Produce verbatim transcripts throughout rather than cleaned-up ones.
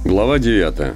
Глава девятая.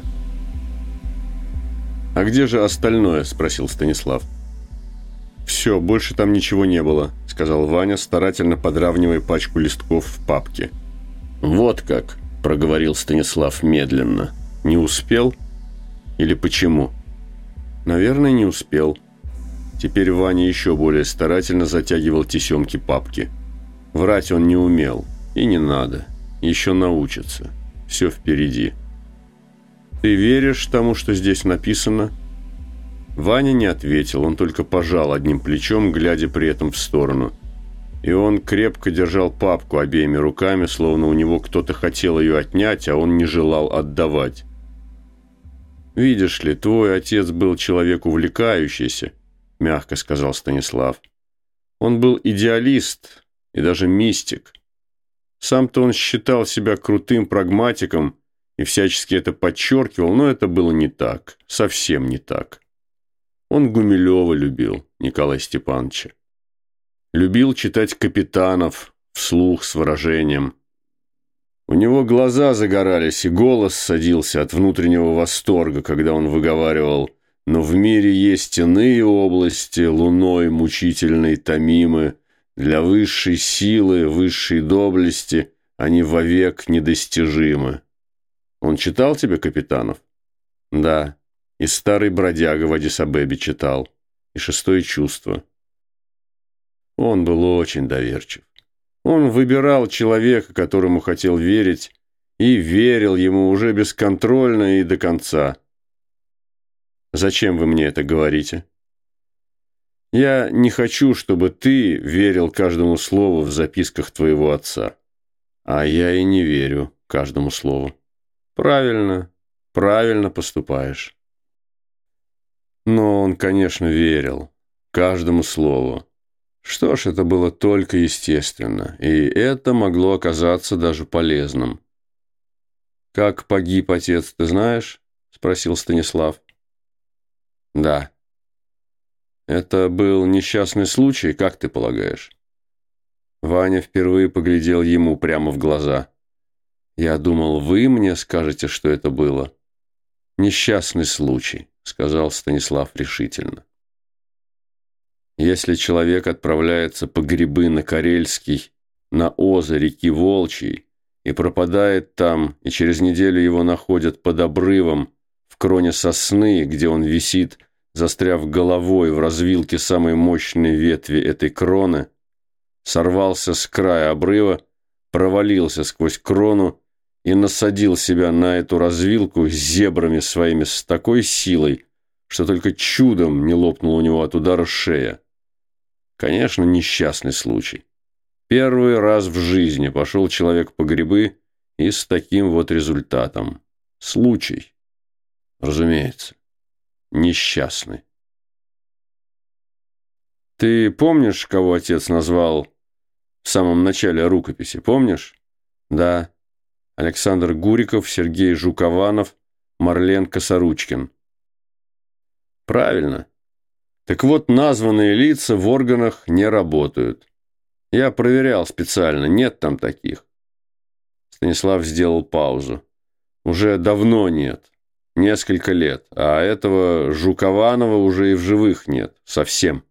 «А где же остальное?» – спросил Станислав. «Все, больше там ничего не было», – сказал Ваня, старательно подравнивая пачку листков в папке. «Вот как», – проговорил Станислав медленно. «Не успел? Или почему?» «Наверное, не успел». Теперь Ваня еще более старательно затягивал тесемки папки. Врать он не умел. И не надо. Еще научится. Все впереди. «Ты веришь тому, что здесь написано?» Ваня не ответил, он только пожал одним плечом, глядя при этом в сторону. И он крепко держал папку обеими руками, словно у него кто-то хотел ее отнять, а он не желал отдавать. «Видишь ли, твой отец был человек увлекающийся», – мягко сказал Станислав. «Он был идеалист и даже мистик. Сам-то он считал себя крутым прагматиком и всячески это подчеркивал, но это было не так, совсем не так. Он Гумилева любил, Николая Степановича. Любил читать Капитанов вслух с выражением. У него глаза загорались, и голос садился от внутреннего восторга, когда он выговаривал: «Но в мире есть иные области, луной мучительной томимы, для высшей силы, высшей доблести они вовек недостижимы». Он читал тебе Капитанов? Да. И «Старый бродяга» в Аддис-Абебе читал. И «Шестое чувство». Он был очень доверчив. Он выбирал человека, которому хотел верить, и верил ему уже бесконтрольно и до конца. Зачем вы мне это говорите? Я не хочу, чтобы ты верил каждому слову в записках твоего отца. А я и не верю каждому слову. Правильно, правильно поступаешь. Но он, конечно, верил каждому слову. Что ж, это было только естественно, и это могло оказаться даже полезным. «Как погиб отец, ты знаешь?» – спросил Станислав. «Да». «Это был несчастный случай, как ты полагаешь?» Ваня впервые поглядел ему прямо в глаза. «Я думал, вы мне скажете, что это было». «Несчастный случай», – сказал Станислав решительно. Если человек отправляется по грибы на Карельский, на озеро реки Волчьей, и пропадает там, и через неделю его находят под обрывом в кроне сосны, где он висит, застряв головой в развилке самой мощной ветви этой кроны, сорвался с края обрыва, провалился сквозь крону и насадил себя на эту развилку с зебрами своими с такой силой, что только чудом не лопнула у него от удара шея. Конечно, несчастный случай. Первый раз в жизни пошел человек по грибы и с таким вот результатом. Случай. Разумеется. Несчастный. Ты помнишь, кого отец назвал в самом начале рукописи? Помнишь? Да. Александр Гуриков, Сергей Жукованов, Марлен Косоручкин. Правильно. Так вот, названные лица в органах не работают. Я проверял специально, нет там таких. Станислав сделал паузу. Уже давно нет. Несколько лет. А этого Жукованова уже и в живых нет. Совсем.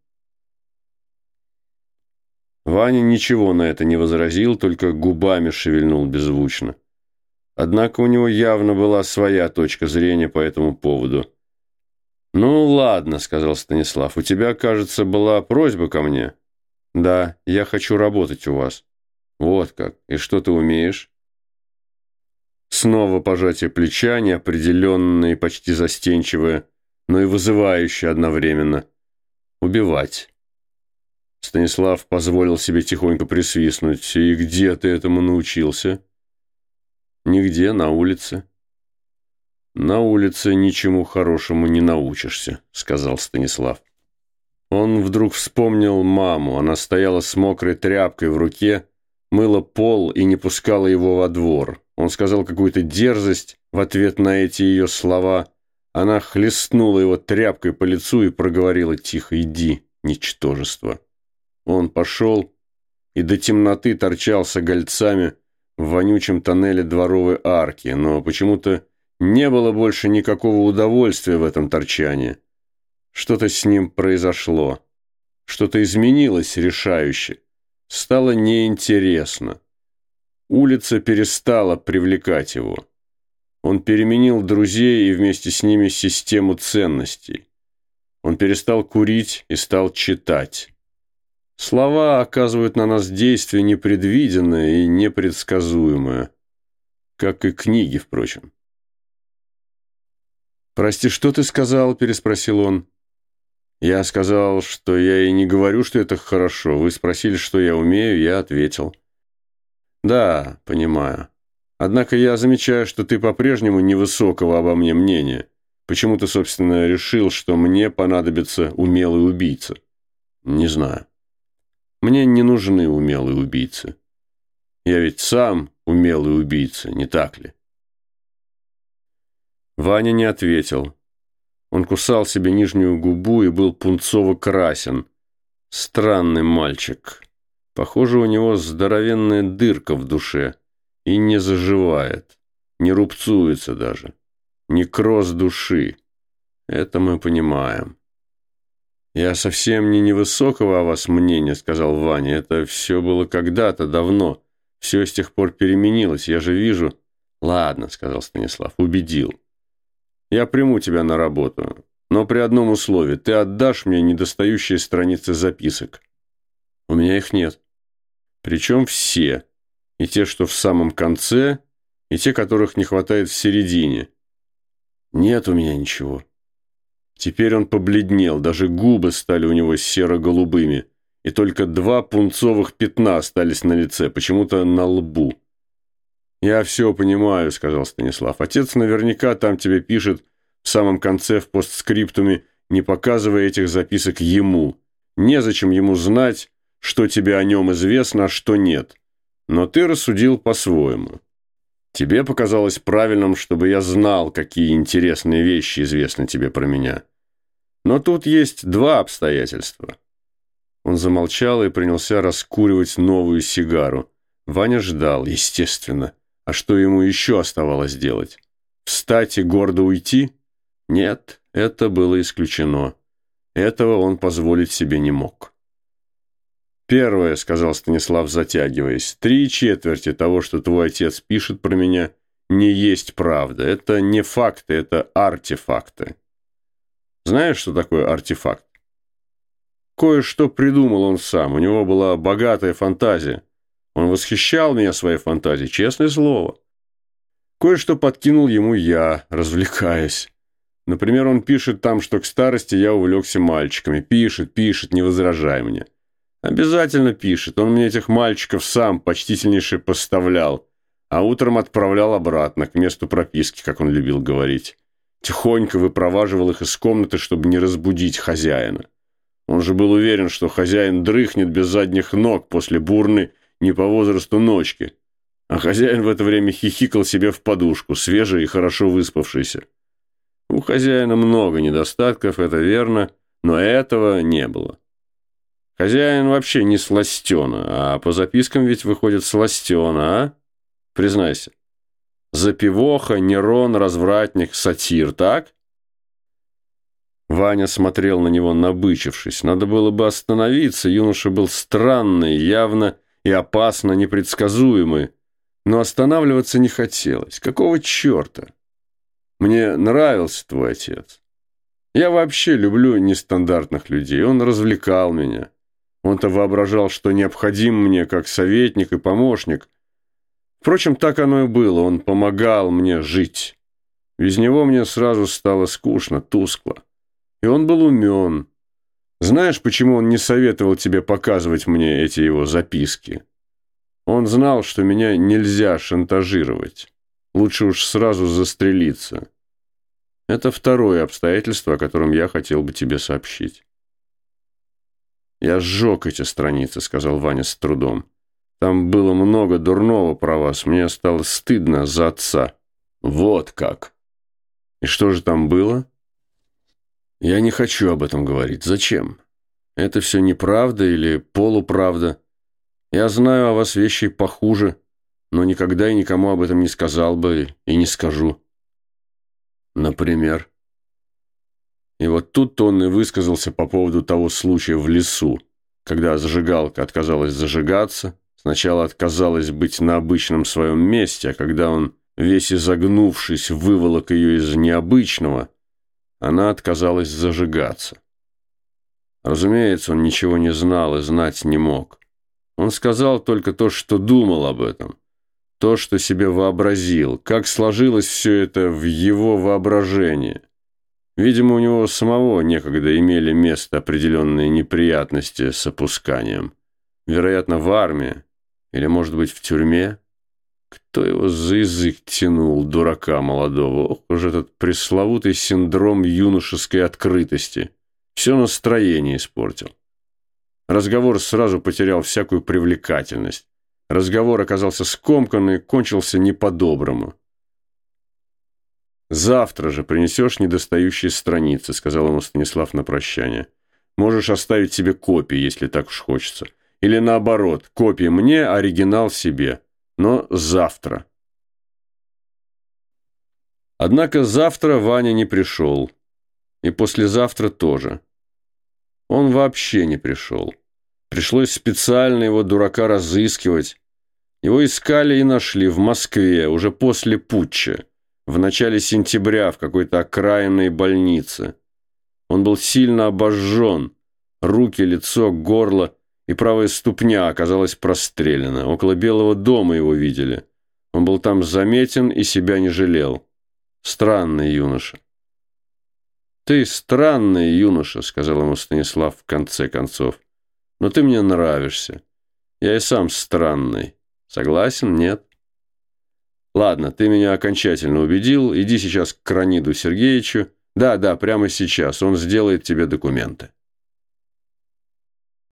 Ваня ничего на это не возразил, только губами шевельнул беззвучно. Однако у него явно была своя точка зрения по этому поводу. «Ну, ладно», — сказал Станислав, — «у тебя, кажется, была просьба ко мне?» «Да, я хочу работать у вас». «Вот как. И что ты умеешь?» Снова пожатие плеча, неопределенное и почти застенчивое, но и вызывающее одновременно. «Убивать». Станислав позволил себе тихонько присвистнуть. «И где ты этому научился?» «Нигде, на улице». «На улице ничему хорошему не научишься», — сказал Станислав. Он вдруг вспомнил маму. Она стояла с мокрой тряпкой в руке, мыла пол и не пускала его во двор. Он сказал какую-то дерзость в ответ на эти ее слова. Она хлестнула его тряпкой по лицу и проговорила тихо: «Иди, ничтожество». Он пошел и до темноты торчался гольцами в вонючем тоннеле дворовой арки, но почему-то Не было больше никакого удовольствия в этом торчании. Что-то с ним произошло. Что-то изменилось решающе. Стало неинтересно. Улица перестала привлекать его. Он переменил друзей и вместе с ними систему ценностей. Он перестал курить и стал читать. Слова оказывают на нас действие непредвиденное и непредсказуемое. Как и книги, впрочем. «Прости, что ты сказал?» – переспросил он. «Я сказал, что я и не говорю, что это хорошо. Вы спросили, что я умею, я ответил». «Да, понимаю. Однако я замечаю, что ты по-прежнему невысокого обо мне мнения. Почему ты, собственно, решил, что мне понадобится умелый убийца?» «Не знаю. Мне не нужны умелые убийцы. Я ведь сам умелый убийца, не так ли?» Ваня не ответил. Он кусал себе нижнюю губу и был пунцово-красен. Странный мальчик. Похоже, у него здоровенная дырка в душе. И не заживает. Не рубцуется даже. Некроз души. Это мы понимаем. «Я совсем не невысокого о вас мнения», — сказал Ваня. «Это все было когда-то, давно. Все с тех пор переменилось. Я же вижу...» «Ладно», — сказал Станислав, — «убедил. Я приму тебя на работу, но при одном условии. Ты отдашь мне недостающие страницы записок». «У меня их нет». «Причем все. И те, что в самом конце, и те, которых не хватает в середине». «Нет у меня ничего». Теперь он побледнел, даже губы стали у него серо-голубыми, и только два пунцовых пятна остались на лице, почему-то на лбу. «Я все понимаю», — сказал Станислав. «Отец наверняка там тебе пишет в самом конце в постскриптуме, не показывая этих записок ему. Незачем ему знать, что тебе о нем известно, а что нет. Но ты рассудил по-своему. Тебе показалось правильным, чтобы я знал, какие интересные вещи известны тебе про меня. Но тут есть два обстоятельства». Он замолчал и принялся раскуривать новую сигару. Ваня ждал, естественно. А что ему еще оставалось делать? Встать и гордо уйти? Нет, это было исключено. Этого он позволить себе не мог. «Первое», — сказал Станислав, затягиваясь, — «три четверти того, что твой отец пишет про меня, не есть правда. Это не факты, это артефакты». Знаешь, что такое артефакт? Кое-что придумал он сам, у него была богатая фантазия. Он восхищал меня своей фантазией, честное слово. Кое-что подкинул ему я, развлекаясь. Например, он пишет там, что к старости я увлекся мальчиками. Пишет, пишет, не возражай мне. Обязательно пишет. Он мне этих мальчиков сам почтительнейше поставлял, а утром отправлял обратно, к месту прописки, как он любил говорить. Тихонько выпроваживал их из комнаты, чтобы не разбудить хозяина. Он же был уверен, что хозяин дрыхнет без задних ног после бурной не по возрасту ночки. А хозяин в это время хихикал себе в подушку, свежий и хорошо выспавшийся. У хозяина много недостатков, это верно, но этого не было. Хозяин вообще не сластена, а по запискам ведь выходит сластена, а? Признайся. Запивоха, Нерон, развратник, сатир, так? Ваня смотрел на него, набычившись. Надо было бы остановиться, юноша был странный, явно и опасно непредсказуемый. Но останавливаться не хотелось. Какого черта? Мне нравился твой отец. Я вообще люблю нестандартных людей. Он развлекал меня. Он-то воображал, что необходим мне как советник и помощник. Впрочем, так оно и было. Он помогал мне жить. Без него мне сразу стало скучно, тускло. И он был умен. Знаешь, почему он не советовал тебе показывать мне эти его записки? Он знал, что меня нельзя шантажировать. Лучше уж сразу застрелиться. Это второе обстоятельство, о котором я хотел бы тебе сообщить. «Я сжег эти страницы», — сказал Ваня с трудом. «Там было много дурного про вас. Мне стало стыдно за отца». «Вот как!» «И что же там было?» «Я не хочу об этом говорить. Зачем? Это все неправда или полуправда. Я знаю о вас вещи похуже, но никогда и никому об этом не сказал бы и не скажу». Например? И вот тут он и высказался по поводу того случая в лесу, когда зажигалка отказалась зажигаться, сначала отказалась быть на обычном своем месте, а когда он, весь изогнувшись, выволок ее из необычного, она отказалась зажигаться. Разумеется, он ничего не знал и знать не мог. Он сказал только то, что думал об этом, то, что себе вообразил, как сложилось все это в его воображении. Видимо, у него самого некогда имели место определенные неприятности с опусканием. Вероятно, в армии или, может быть, в тюрьме. Кто его за язык тянул, дурака молодого? Ох уж этот пресловутый синдром юношеской открытости. Все настроение испортил. Разговор сразу потерял всякую привлекательность. Разговор оказался скомканный и кончился не по-доброму. «Завтра же принесешь недостающие страницы», — сказал ему Станислав на прощание. «Можешь оставить себе копии, если так уж хочется. Или наоборот, копии мне, оригинал себе. Но завтра». Однако завтра Ваня не пришел. И послезавтра тоже. Он вообще не пришел. Пришлось специально его, дурака, разыскивать. Его искали и нашли в Москве, уже после путча. В начале сентября в какой-то окраинной больнице. Он был сильно обожжен. Руки, лицо, горло и правая ступня оказалась прострелена. Около Белого дома его видели. Он был там заметен и себя не жалел. Странный юноша. «Ты странный юноша», — сказал ему Станислав в конце концов. «Но ты мне нравишься. Я и сам странный. Согласен, нет?» «Ладно, ты меня окончательно убедил. Иди сейчас к Краниду Сергеевичу. Да, да, прямо сейчас. Он сделает тебе документы».